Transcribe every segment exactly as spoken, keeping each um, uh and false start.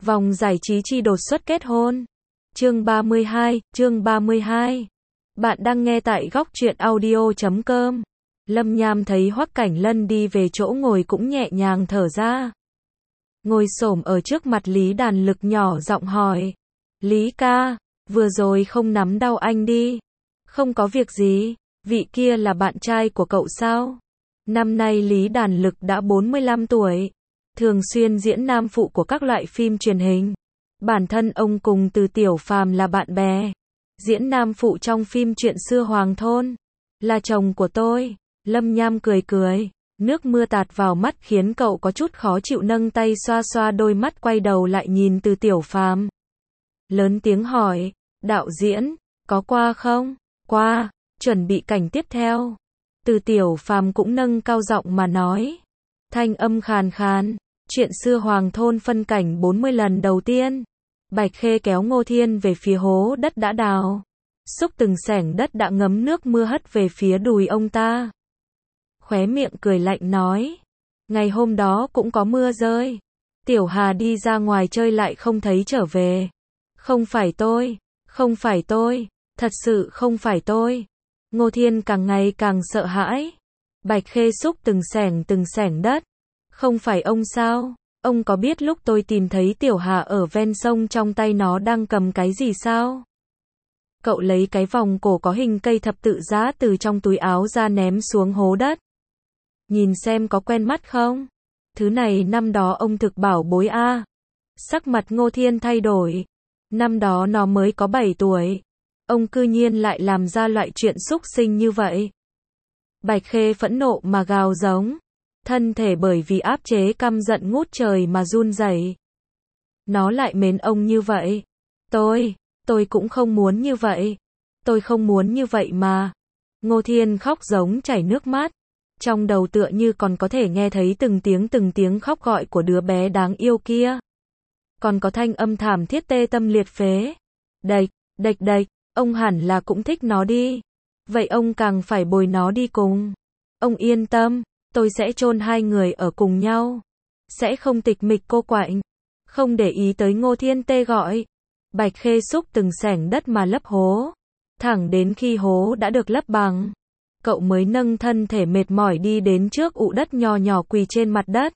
Vòng giải trí chi đột xuất kết hôn. Chương ba mươi hai, chương ba mươi hai. Bạn đang nghe tại góc truyện audio chấm com. Lâm Nham thấy Hoắc Cảnh Lân đi về chỗ ngồi cũng nhẹ nhàng thở ra. Ngồi xổm ở trước mặt Lý Đàn Lực nhỏ giọng hỏi. Lý ca, vừa rồi không nắm đau anh đi. Không có việc gì, vị kia là bạn trai của cậu sao? Năm nay Lý Đàn Lực đã bốn mươi lăm tuổi. Thường xuyên diễn nam phụ của các loại phim truyền hình. Bản thân ông cùng Từ Tiểu Phàm là bạn bè. Diễn nam phụ trong phim Chuyện xưa Hoàng thôn. Là chồng của tôi. Lâm Nham cười cười. Nước mưa tạt vào mắt khiến cậu có chút khó chịu, nâng tay xoa xoa đôi mắt, quay đầu lại nhìn Từ Tiểu Phàm. Lớn tiếng hỏi, đạo diễn, có qua không? Qua, chuẩn bị cảnh tiếp theo. Từ Tiểu Phàm cũng nâng cao giọng mà nói. Thanh âm khàn khàn. Chuyện xưa Hoàng thôn phân cảnh bốn mươi lần đầu tiên. Bạch Khê kéo Ngô Thiên về phía hố đất đã đào. Xúc từng xẻng đất đã ngấm nước mưa hất về phía đùi ông ta. Khóe miệng cười lạnh nói. Ngày hôm đó cũng có mưa rơi. Tiểu Hà đi ra ngoài chơi lại không thấy trở về. Không phải tôi, không phải tôi, thật sự không phải tôi. Ngô Thiên càng ngày càng sợ hãi. Bạch Khê xúc từng xẻng từng xẻng đất. Không phải ông sao? Ông có biết lúc tôi tìm thấy Tiểu Hà ở ven sông trong tay nó đang cầm cái gì sao? Cậu lấy cái vòng cổ có hình cây thập tự giá từ trong túi áo ra ném xuống hố đất. Nhìn xem có quen mắt không? Thứ này năm đó ông thực bảo bối a. À. Sắc mặt Ngô Thiên thay đổi. Năm đó nó mới có bảy tuổi. Ông cư nhiên lại làm ra loại chuyện xúc sinh như vậy. Bạch Khê phẫn nộ mà gào giống. Thân thể bởi vì áp chế căm giận ngút trời mà run rẩy. Nó lại mến ông như vậy. Tôi, tôi cũng không muốn như vậy. Tôi không muốn như vậy mà. Ngô Thiên khóc giống chảy nước mắt. Trong đầu tựa như còn có thể nghe thấy từng tiếng từng tiếng khóc gọi của đứa bé đáng yêu kia. Còn có thanh âm thảm thiết tê tâm liệt phế. Đạch, đạch đạch, ông hẳn là cũng thích nó đi. Vậy ông càng phải bồi nó đi cùng. Ông yên tâm. Tôi sẽ chôn hai người ở cùng nhau. Sẽ không tịch mịch cô quạnh. Không để ý tới Ngô Thiên tê gọi. Bạch Khê xúc từng xẻng đất mà lấp hố. Thẳng đến khi hố đã được lấp bằng. Cậu mới nâng thân thể mệt mỏi đi đến trước ụ đất nho nhỏ quỳ trên mặt đất.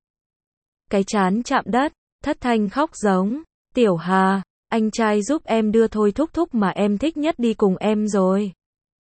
Cái trán chạm đất, thất thanh khóc giống. Tiểu Hà, anh trai giúp em đưa thôi thúc thúc mà em thích nhất đi cùng em rồi.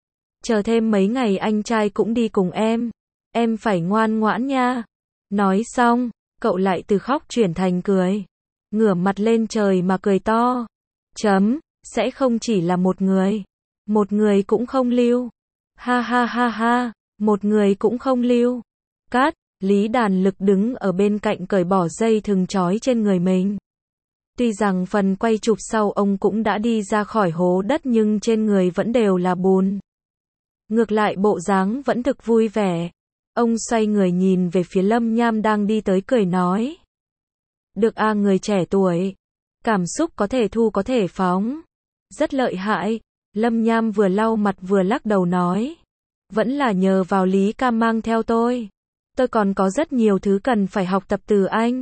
Chờ thêm mấy ngày anh trai cũng đi cùng em. Em phải ngoan ngoãn nha. Nói xong, cậu lại từ khóc chuyển thành cười. Ngửa mặt lên trời mà cười to. Chấm, sẽ không chỉ là một người. Một người cũng không lưu. Ha ha ha ha, một người cũng không lưu. Cát, Lý Đàn Lực đứng ở bên cạnh cởi bỏ dây thừng trói trên người mình. Tuy rằng phần quay chụp sau ông cũng đã đi ra khỏi hố đất nhưng trên người vẫn đều là bùn. Ngược lại bộ dáng vẫn thực vui vẻ. Ông xoay người nhìn về phía Lâm Nham đang đi tới cười nói. Được a, người trẻ tuổi. Cảm xúc có thể thu có thể phóng. Rất lợi hại. Lâm Nham vừa lau mặt vừa lắc đầu nói. Vẫn là nhờ vào Lý ca mang theo tôi. Tôi còn có rất nhiều thứ cần phải học tập từ anh.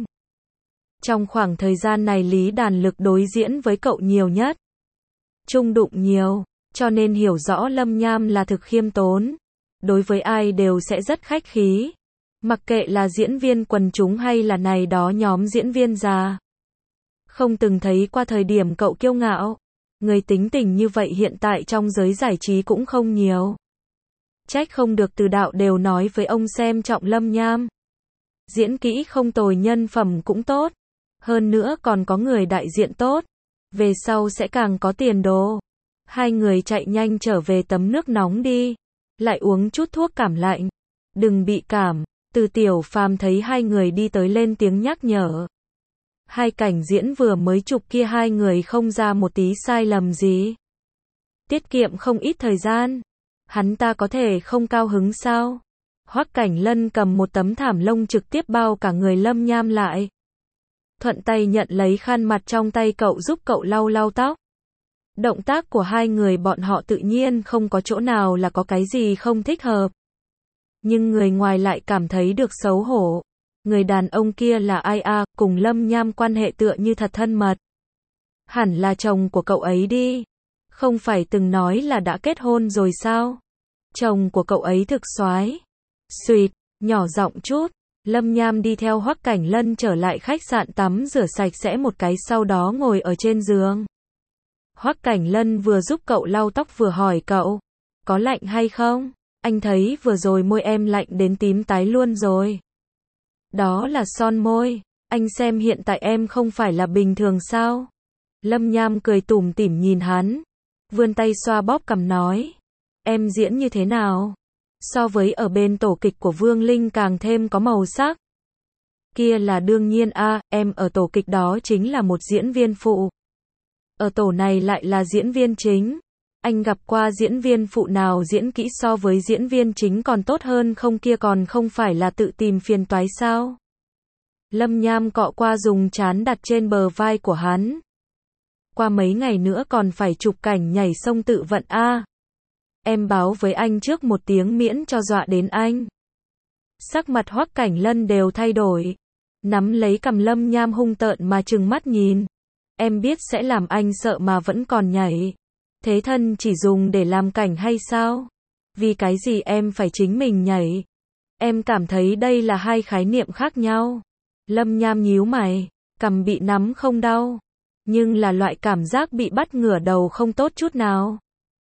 Trong khoảng thời gian này Lý Đàn Lực đối diễn với cậu nhiều nhất. Chung đụng nhiều, cho nên hiểu rõ Lâm Nham là thực khiêm tốn. Đối với ai đều sẽ rất khách khí. Mặc kệ là diễn viên quần chúng hay là này đó nhóm diễn viên già. Không từng thấy qua thời điểm cậu kiêu ngạo. Người tính tình như vậy hiện tại trong giới giải trí cũng không nhiều. Trách không được Từ đạo đều nói với ông xem trọng Lâm Nham. Diễn kỹ không tồi, nhân phẩm cũng tốt. Hơn nữa còn có người đại diện tốt. Về sau sẽ càng có tiền đồ. Hai người chạy nhanh trở về tấm nước nóng đi. Lại uống chút thuốc cảm lạnh. Đừng bị cảm. Từ Tiểu Phàm thấy hai người đi tới lên tiếng nhắc nhở. Hai cảnh diễn vừa mới chụp kia hai người không ra một tí sai lầm gì. Tiết kiệm không ít thời gian. Hắn ta có thể không cao hứng sao? Hoắc Cảnh Lân cầm một tấm thảm lông trực tiếp bao cả người Lâm Nham lại. Thuận tay nhận lấy khăn mặt trong tay cậu giúp cậu lau lau tóc. Động tác của hai người bọn họ tự nhiên không có chỗ nào là có cái gì không thích hợp. Nhưng người ngoài lại cảm thấy được xấu hổ. Người đàn ông kia là ai à, cùng Lâm Nham quan hệ tựa như thật thân mật. Hẳn là chồng của cậu ấy đi. Không phải từng nói là đã kết hôn rồi sao? Chồng của cậu ấy thực soái. Xuyệt, nhỏ giọng chút. Lâm Nham đi theo Hoắc Cảnh Lân trở lại khách sạn tắm rửa sạch sẽ một cái sau đó ngồi ở trên giường. Hoắc Cảnh Lân vừa giúp cậu lau tóc vừa hỏi cậu, có lạnh hay không? Anh thấy vừa rồi môi em lạnh đến tím tái luôn rồi. Đó là son môi, anh xem hiện tại em không phải là bình thường sao? Lâm Nham cười tủm tỉm nhìn hắn, vươn tay xoa bóp cằm nói, em diễn như thế nào? So với ở bên tổ kịch của Vương Linh càng thêm có màu sắc. Kia là đương nhiên a, à, em ở tổ kịch đó chính là một diễn viên phụ. Ở tổ này lại là diễn viên chính. Anh gặp qua diễn viên phụ nào diễn kỹ so với diễn viên chính còn tốt hơn không, kia còn không phải là tự tìm phiền toái sao? Lâm Nham cọ qua dùng trán đặt trên bờ vai của hắn. Qua mấy ngày nữa còn phải chụp cảnh nhảy sông tự vận a. À. Em báo với anh trước một tiếng miễn cho dọa đến anh. Sắc mặt Hoắc Cảnh Lân đều thay đổi. Nắm lấy cằm Lâm Nham hung tợn mà trừng mắt nhìn. Em biết sẽ làm anh sợ mà vẫn còn nhảy. Thế thân chỉ dùng để làm cảnh hay sao? Vì cái gì em phải chính mình nhảy? Em cảm thấy đây là hai khái niệm khác nhau. Lâm Nham nhíu mày, cằm bị nắm không đau. Nhưng là loại cảm giác bị bắt ngửa đầu không tốt chút nào.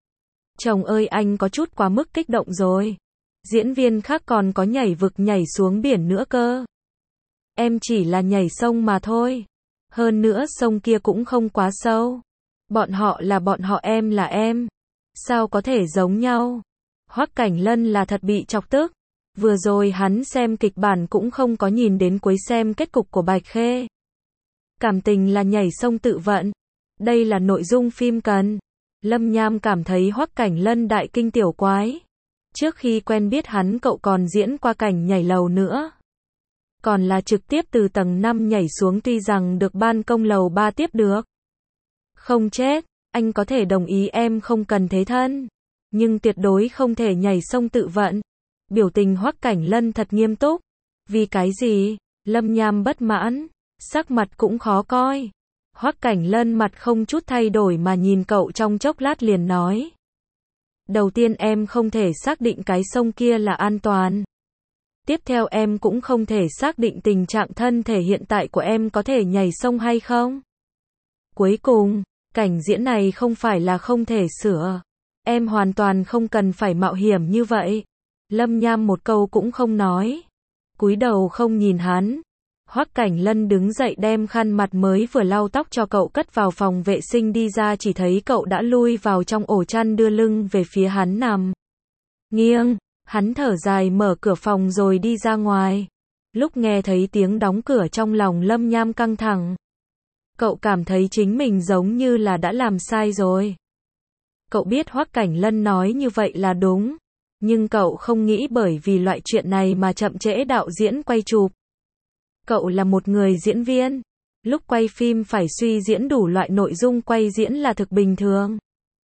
Chồng ơi, anh có chút quá mức kích động rồi. Diễn viên khác còn có nhảy vực nhảy xuống biển nữa cơ. Em chỉ là nhảy sông mà thôi. Hơn nữa sông kia cũng không quá sâu. Bọn họ là bọn họ, em là em. Sao có thể giống nhau? Hoắc Cảnh Lân là thật bị chọc tức. Vừa rồi hắn xem kịch bản cũng không có nhìn đến cuối xem kết cục của Bạch Khê. Cảm tình là nhảy sông tự vận. Đây là nội dung phim cần. Lâm Nham cảm thấy Hoắc Cảnh Lân đại kinh tiểu quái. Trước khi quen biết hắn cậu còn diễn qua cảnh nhảy lầu nữa. Còn là trực tiếp từ tầng năm nhảy xuống, tuy rằng được ban công lầu ba tiếp được. Không chết, anh có thể đồng ý em không cần thế thân. Nhưng tuyệt đối không thể nhảy sông tự vận. Biểu tình Hoắc Cảnh Lân thật nghiêm túc. Vì cái gì? Lâm Nham bất mãn. Sắc mặt cũng khó coi. Hoắc Cảnh Lân mặt không chút thay đổi mà nhìn cậu trong chốc lát liền nói. Đầu tiên em không thể xác định cái sông kia là an toàn. Tiếp theo em cũng không thể xác định tình trạng thân thể hiện tại của em có thể nhảy sông hay không. Cuối cùng, cảnh diễn này không phải là không thể sửa. Em hoàn toàn không cần phải mạo hiểm như vậy. Lâm Nham một câu cũng không nói. Cúi đầu không nhìn hắn. Hoắc Cảnh Lân đứng dậy đem khăn mặt mới vừa lau tóc cho cậu cất vào phòng vệ sinh, đi ra chỉ thấy cậu đã lui vào trong ổ chăn đưa lưng về phía hắn nằm. Nghiêng, hắn thở dài mở cửa phòng rồi đi ra ngoài. Lúc nghe thấy tiếng đóng cửa trong lòng Lâm Nham căng thẳng. Cậu cảm thấy chính mình giống như là đã làm sai rồi. Cậu biết Hoắc Cảnh Lân nói như vậy là đúng. Nhưng cậu không nghĩ bởi vì loại chuyện này mà chậm trễ đạo diễn quay chụp. Cậu là một người diễn viên. Lúc quay phim phải suy diễn đủ loại nội dung quay diễn là thực bình thường.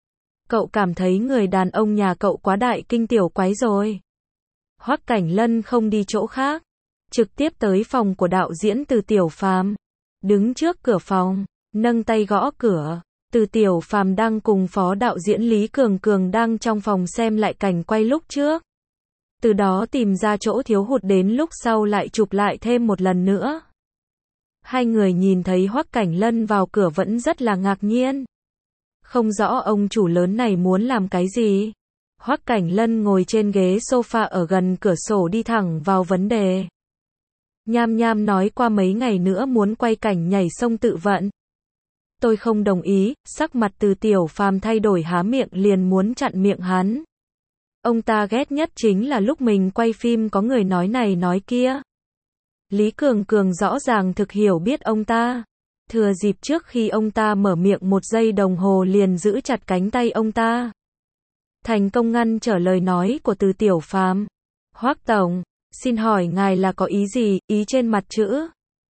Cậu cảm thấy người đàn ông nhà cậu quá đại kinh tiểu quái rồi. Hoắc Cảnh Lân không đi chỗ khác. Trực tiếp tới phòng của đạo diễn Từ Tiểu Phàm. Đứng trước cửa phòng, nâng tay gõ cửa. Từ Tiểu Phàm đang cùng phó đạo diễn Lý Cường Cường đang trong phòng xem lại cảnh quay lúc trước. Từ đó tìm ra chỗ thiếu hụt, đến lúc sau lại chụp lại thêm một lần nữa. Hai người nhìn thấy Hoắc Cảnh Lân vào cửa vẫn rất là ngạc nhiên. Không rõ ông chủ lớn này muốn làm cái gì. Hoắc Cảnh Lân ngồi trên ghế sofa ở gần cửa sổ đi thẳng vào vấn đề. Nham Nham nói qua mấy ngày nữa muốn quay cảnh nhảy sông tự vận. Tôi không đồng ý. Sắc mặt Từ Tiểu Phàm thay đổi, há miệng liền muốn chặn miệng hắn. Ông ta ghét nhất chính là lúc mình quay phim có người nói này nói kia. Lý Cường Cường rõ ràng thực hiểu biết ông ta. Thừa dịp trước khi ông ta mở miệng một giây đồng hồ liền giữ chặt cánh tay ông ta. Thành công ngăn trở lời nói của Từ Tiểu Phàm. Hoắc Tổng, xin hỏi ngài là có ý gì, ý trên mặt chữ?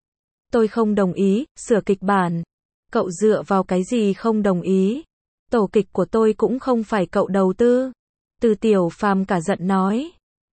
Tôi không đồng ý, sửa kịch bản. Cậu dựa vào cái gì không đồng ý? Tổ kịch của tôi cũng không phải cậu đầu tư. Từ Tiểu Phàm cả giận nói.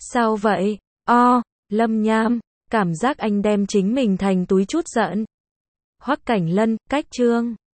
Sao vậy? O, Lâm Nham, cảm giác anh đem chính mình thành túi trút giận. Hoắc Cảnh Lân, cách chương